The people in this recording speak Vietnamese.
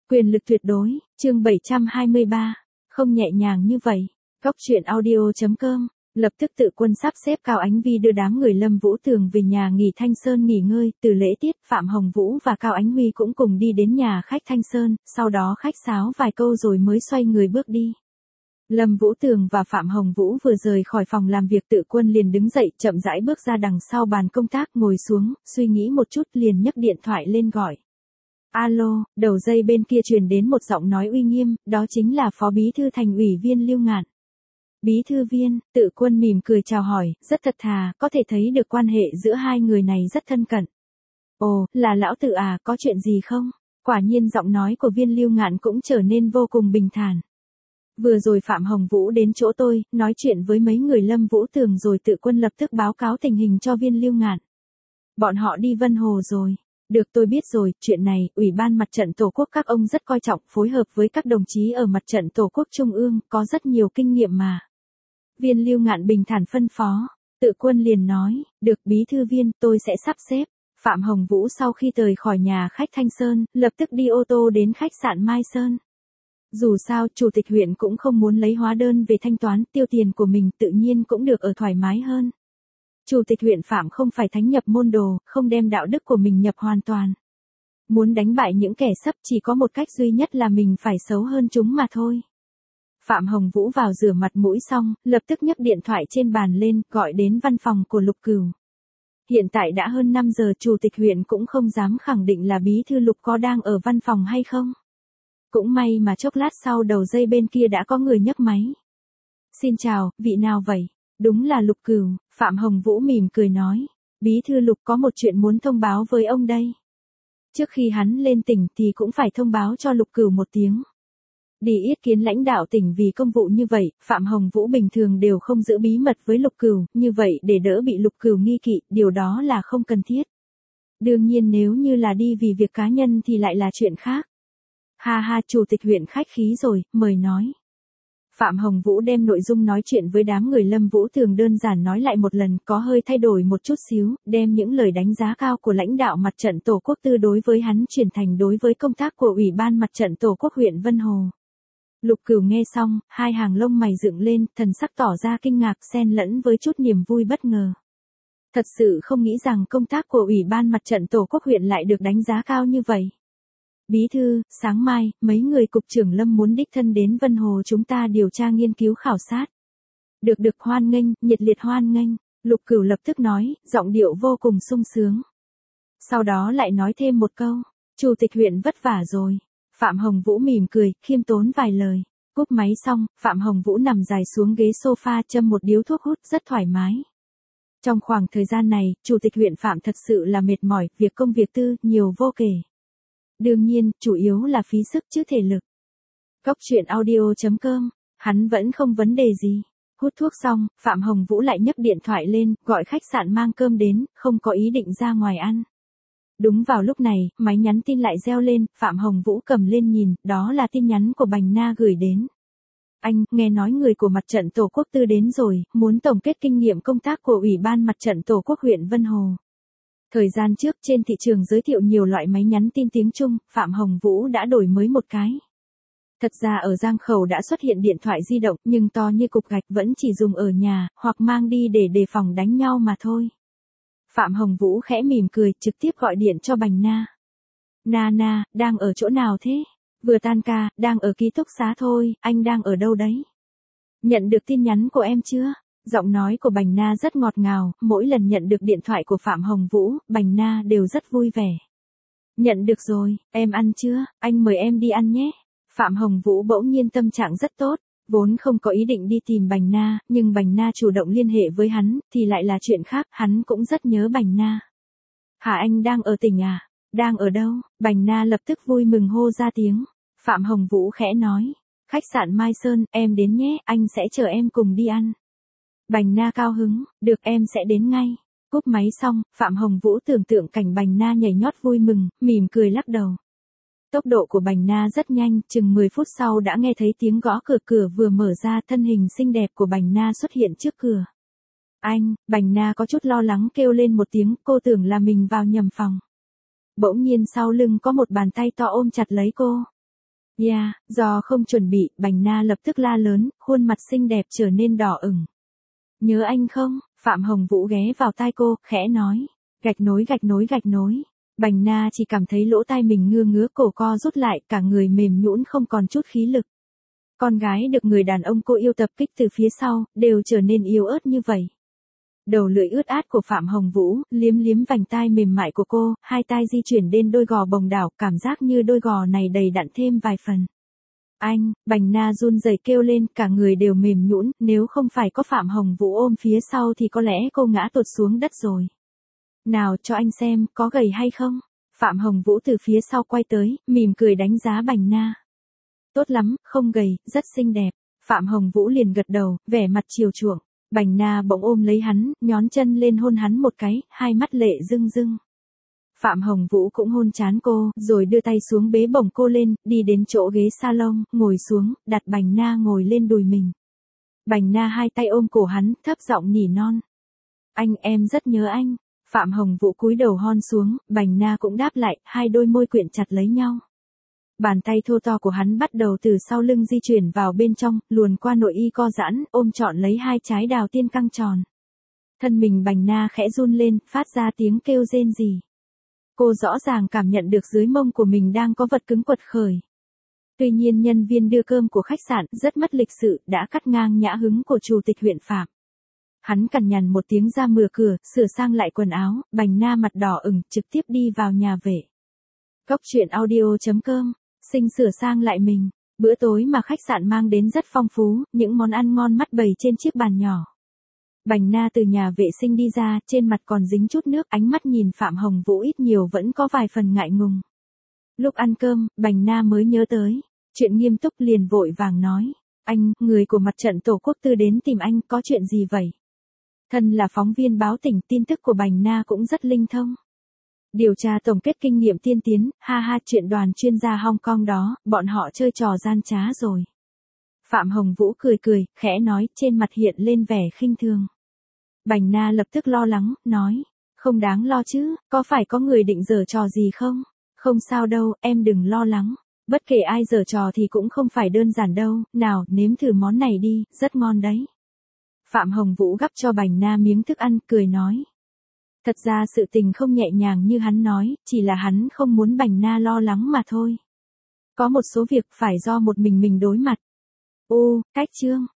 Quyền lực tuyệt đối, chương 723. Không nhẹ nhàng như vậy. Góc truyện audio.com. Lập tức tự quân sắp xếp Cao Ánh Vi đưa đám người Lâm Vũ Tường về nhà nghỉ Thanh Sơn nghỉ ngơi. Từ lễ tiết, Phạm Hồng Vũ và Cao Ánh Huy cũng cùng đi đến nhà khách Thanh Sơn, sau đó khách sáo vài câu rồi mới xoay người bước đi. Lâm Vũ Tường và Phạm Hồng Vũ vừa rời khỏi phòng làm việc, Tự Quân liền đứng dậy, chậm rãi bước ra đằng sau bàn công tác, ngồi xuống, suy nghĩ một chút liền nhấc điện thoại lên gọi. Alo, đầu dây bên kia truyền đến một giọng nói uy nghiêm, đó chính là Phó Bí thư Thành ủy Viên Lưu Ngạn. Bí thư Viên, Tự Quân mỉm cười chào hỏi, rất thật thà, có thể thấy được quan hệ giữa hai người này rất thân cận. Ồ, là lão Tự à, có chuyện gì không? Quả nhiên giọng nói của Viên Lưu Ngạn cũng trở nên vô cùng bình thản. Vừa rồi Phạm Hồng Vũ đến chỗ tôi, nói chuyện với mấy người Lâm Vũ Tường rồi. Tự Quân lập tức báo cáo tình hình cho Viên Lưu Ngạn. Bọn họ đi Vân Hồ rồi. Được, tôi biết rồi, chuyện này, Ủy ban Mặt trận Tổ quốc các ông rất coi trọng, phối hợp với các đồng chí ở Mặt trận Tổ quốc Trung ương, có rất nhiều kinh nghiệm mà. Viên Lưu Ngạn bình thản phân phó. Tự Quân liền nói, được Bí thư Viên, tôi sẽ sắp xếp. Phạm Hồng Vũ sau khi rời khỏi nhà khách Thanh Sơn, lập tức đi ô tô đến khách sạn Mai Sơn. Dù sao, Chủ tịch huyện cũng không muốn lấy hóa đơn về thanh toán, tiêu tiền của mình tự nhiên cũng được ở thoải mái hơn. Chủ tịch huyện Phạm không phải thánh nhập môn đồ, không đem đạo đức của mình nhập hoàn toàn. Muốn đánh bại những kẻ sấp chỉ có một cách duy nhất là mình phải xấu hơn chúng mà thôi. Phạm Hồng Vũ vào rửa mặt mũi xong, lập tức nhấc điện thoại trên bàn lên, gọi đến văn phòng của Lục Cửu. Hiện tại đã hơn 5 giờ, Chủ tịch huyện cũng không dám khẳng định là Bí thư Lục có đang ở văn phòng hay không. Cũng may mà chốc lát sau đầu dây bên kia đã có người nhấc máy. Xin chào, vị nào vậy? Đúng là Lục Cửu, Phạm Hồng Vũ mỉm cười nói. Bí thư Lục có một chuyện muốn thông báo với ông đây. Trước khi hắn lên tỉnh thì cũng phải thông báo cho Lục Cửu một tiếng. Đi yết kiến lãnh đạo tỉnh vì công vụ như vậy, Phạm Hồng Vũ bình thường đều không giữ bí mật với Lục Cửu, như vậy để đỡ bị Lục Cửu nghi kỵ, điều đó là không cần thiết. Đương nhiên nếu như là đi vì việc cá nhân thì lại là chuyện khác. Ha ha, Chủ tịch huyện khách khí rồi, mời nói. Phạm Hồng Vũ đem nội dung nói chuyện với đám người Lâm Vũ Tường đơn giản nói lại một lần, có hơi thay đổi một chút xíu, đem những lời đánh giá cao của lãnh đạo Mặt trận Tổ quốc Tư đối với hắn chuyển thành đối với công tác của Ủy ban Mặt trận Tổ quốc huyện Vân Hồ. Lục Cửu nghe xong, hai hàng lông mày dựng lên, thần sắc tỏ ra kinh ngạc xen lẫn với chút niềm vui bất ngờ. Thật sự không nghĩ rằng công tác của Ủy ban Mặt trận Tổ quốc huyện lại được đánh giá cao như vậy. Bí thư, sáng mai, mấy người cục trưởng Lâm muốn đích thân đến Vân Hồ chúng ta điều tra nghiên cứu khảo sát. Được hoan nghênh, nhiệt liệt hoan nghênh, Lục Cửu lập tức nói, giọng điệu vô cùng sung sướng. Sau đó lại nói thêm một câu, Chủ tịch huyện vất vả rồi. Phạm Hồng Vũ mỉm cười, khiêm tốn vài lời. Cúp máy xong, Phạm Hồng Vũ nằm dài xuống ghế sofa châm một điếu thuốc hút rất thoải mái. Trong khoảng thời gian này, Chủ tịch huyện Phạm thật sự là mệt mỏi, việc công việc tư, nhiều vô kể. Đương nhiên, chủ yếu là phí sức chứ thể lực. Góc truyện audio.com, hắn vẫn không vấn đề gì. Hút thuốc xong, Phạm Hồng Vũ lại nhấc điện thoại lên, gọi khách sạn mang cơm đến, không có ý định ra ngoài ăn. Đúng vào lúc này, máy nhắn tin lại reo lên, Phạm Hồng Vũ cầm lên nhìn, đó là tin nhắn của Bành Na gửi đến. Anh, nghe nói người của Mặt trận Tổ quốc Tư đến rồi, muốn tổng kết kinh nghiệm công tác của Ủy ban Mặt trận Tổ quốc huyện Vân Hồ. Thời gian trước trên thị trường giới thiệu nhiều loại máy nhắn tin tiếng Trung, Phạm Hồng Vũ đã đổi mới một cái. Thật ra ở Giang Khẩu đã xuất hiện điện thoại di động nhưng to như cục gạch, vẫn chỉ dùng ở nhà, hoặc mang đi để đề phòng đánh nhau mà thôi. Phạm Hồng Vũ khẽ mỉm cười, trực tiếp gọi điện cho Bành Na. Na, đang ở chỗ nào thế? Vừa tan ca, đang ở ký túc xá thôi, anh đang ở đâu đấy? Nhận được tin nhắn của em chưa? Giọng nói của Bành Na rất ngọt ngào, mỗi lần nhận được điện thoại của Phạm Hồng Vũ, Bành Na đều rất vui vẻ. Nhận được rồi, em ăn chưa? Anh mời em đi ăn nhé. Phạm Hồng Vũ bỗng nhiên tâm trạng rất tốt, vốn không có ý định đi tìm Bành Na, nhưng Bành Na chủ động liên hệ với hắn, thì lại là chuyện khác, hắn cũng rất nhớ Bành Na. Hả, anh đang ở tỉnh à? Đang ở đâu? Bành Na lập tức vui mừng hô ra tiếng. Phạm Hồng Vũ khẽ nói, khách sạn Mai Sơn, em đến nhé, anh sẽ chờ em cùng đi ăn. Bành Na cao hứng, được em sẽ đến ngay. Cúp máy xong, Phạm Hồng Vũ tưởng tượng cảnh Bành Na nhảy nhót vui mừng, mỉm cười lắc đầu. Tốc độ của Bành Na rất nhanh, chừng 10 phút sau đã nghe thấy tiếng gõ cửa vừa mở ra, thân hình xinh đẹp của Bành Na xuất hiện trước cửa. Anh, Bành Na có chút lo lắng kêu lên một tiếng, cô tưởng là mình vào nhầm phòng. Bỗng nhiên sau lưng có một bàn tay to ôm chặt lấy cô. Do không chuẩn bị, Bành Na lập tức la lớn, khuôn mặt xinh đẹp trở nên đỏ ửng. Nhớ anh không? Phạm Hồng Vũ ghé vào tai cô, khẽ nói. Gạch nối gạch nối gạch nối. Bành Na chỉ cảm thấy lỗ tai mình ngứa cổ co rút lại, cả người mềm nhũn không còn chút khí lực. Con gái được người đàn ông cô yêu tập kích từ phía sau, đều trở nên yếu ớt như vậy. Đầu lưỡi ướt át của Phạm Hồng Vũ, liếm liếm vành tai mềm mại của cô, hai tai di chuyển đến đôi gò bồng đảo, cảm giác như đôi gò này đầy đặn thêm vài phần. Anh, Bành Na run rẩy kêu lên, cả người đều mềm nhũn, nếu không phải có Phạm Hồng Vũ ôm phía sau thì có lẽ cô ngã tụt xuống đất rồi. Nào cho anh xem, có gầy hay không? Phạm Hồng Vũ từ phía sau quay tới, mỉm cười đánh giá Bành Na. Tốt lắm, không gầy, rất xinh đẹp. Phạm Hồng Vũ liền gật đầu, vẻ mặt chiều chuộng. Bành Na bỗng ôm lấy hắn, nhón chân lên hôn hắn một cái, hai mắt lệ rưng rưng. Phạm Hồng Vũ cũng hôn trán cô, rồi đưa tay xuống bế bổng cô lên, đi đến chỗ ghế salon, ngồi xuống, đặt Bành Na ngồi lên đùi mình. Bành Na hai tay ôm cổ hắn, thấp giọng nỉ non. Anh, em rất nhớ anh. Phạm Hồng Vũ cúi đầu hon xuống, Bành Na cũng đáp lại, hai đôi môi quyện chặt lấy nhau. Bàn tay thô to của hắn bắt đầu từ sau lưng di chuyển vào bên trong, luồn qua nội y co giãn, ôm trọn lấy hai trái đào tiên căng tròn. Thân mình Bành Na khẽ run lên, phát ra tiếng kêu rên rỉ. Cô rõ ràng cảm nhận được dưới mông của mình đang có vật cứng quật khởi. Tuy nhiên nhân viên đưa cơm của khách sạn rất mất lịch sự, đã cắt ngang nhã hứng của chủ tịch huyện Phạm. Hắn cằn nhằn một tiếng ra mở cửa, sửa sang lại quần áo, Bành Na mặt đỏ ửng, trực tiếp đi vào nhà vệ. Cốc truyện audio.com, Sinh sửa sang lại mình. Bữa tối mà khách sạn mang đến rất phong phú, những món ăn ngon mắt bày trên chiếc bàn nhỏ. Bành Na từ nhà vệ sinh đi ra, trên mặt còn dính chút nước, ánh mắt nhìn Phạm Hồng Vũ ít nhiều vẫn có vài phần ngại ngùng. Lúc ăn cơm, Bành Na mới nhớ tới. Chuyện nghiêm túc liền vội vàng nói. Anh, người của mặt trận Tổ quốc Tư đến tìm anh, có chuyện gì vậy? Thân là phóng viên báo tỉnh, tin tức của Bành Na cũng rất linh thông. Điều tra tổng kết kinh nghiệm tiên tiến, chuyện đoàn chuyên gia Hong Kong đó, bọn họ chơi trò gian trá rồi. Phạm Hồng Vũ cười, khẽ nói, trên mặt hiện lên vẻ khinh thường. Bành Na lập tức lo lắng, nói, không đáng lo chứ, có phải có người định giở trò gì không? Không sao đâu, em đừng lo lắng. Bất kể ai giở trò thì cũng không phải đơn giản đâu, nào, nếm thử món này đi, rất ngon đấy. Phạm Hồng Vũ gắp cho Bành Na miếng thức ăn, cười nói. Thật ra sự tình không nhẹ nhàng như hắn nói, chỉ là hắn không muốn Bành Na lo lắng mà thôi. Có một số việc phải do một mình đối mặt. Cách chương.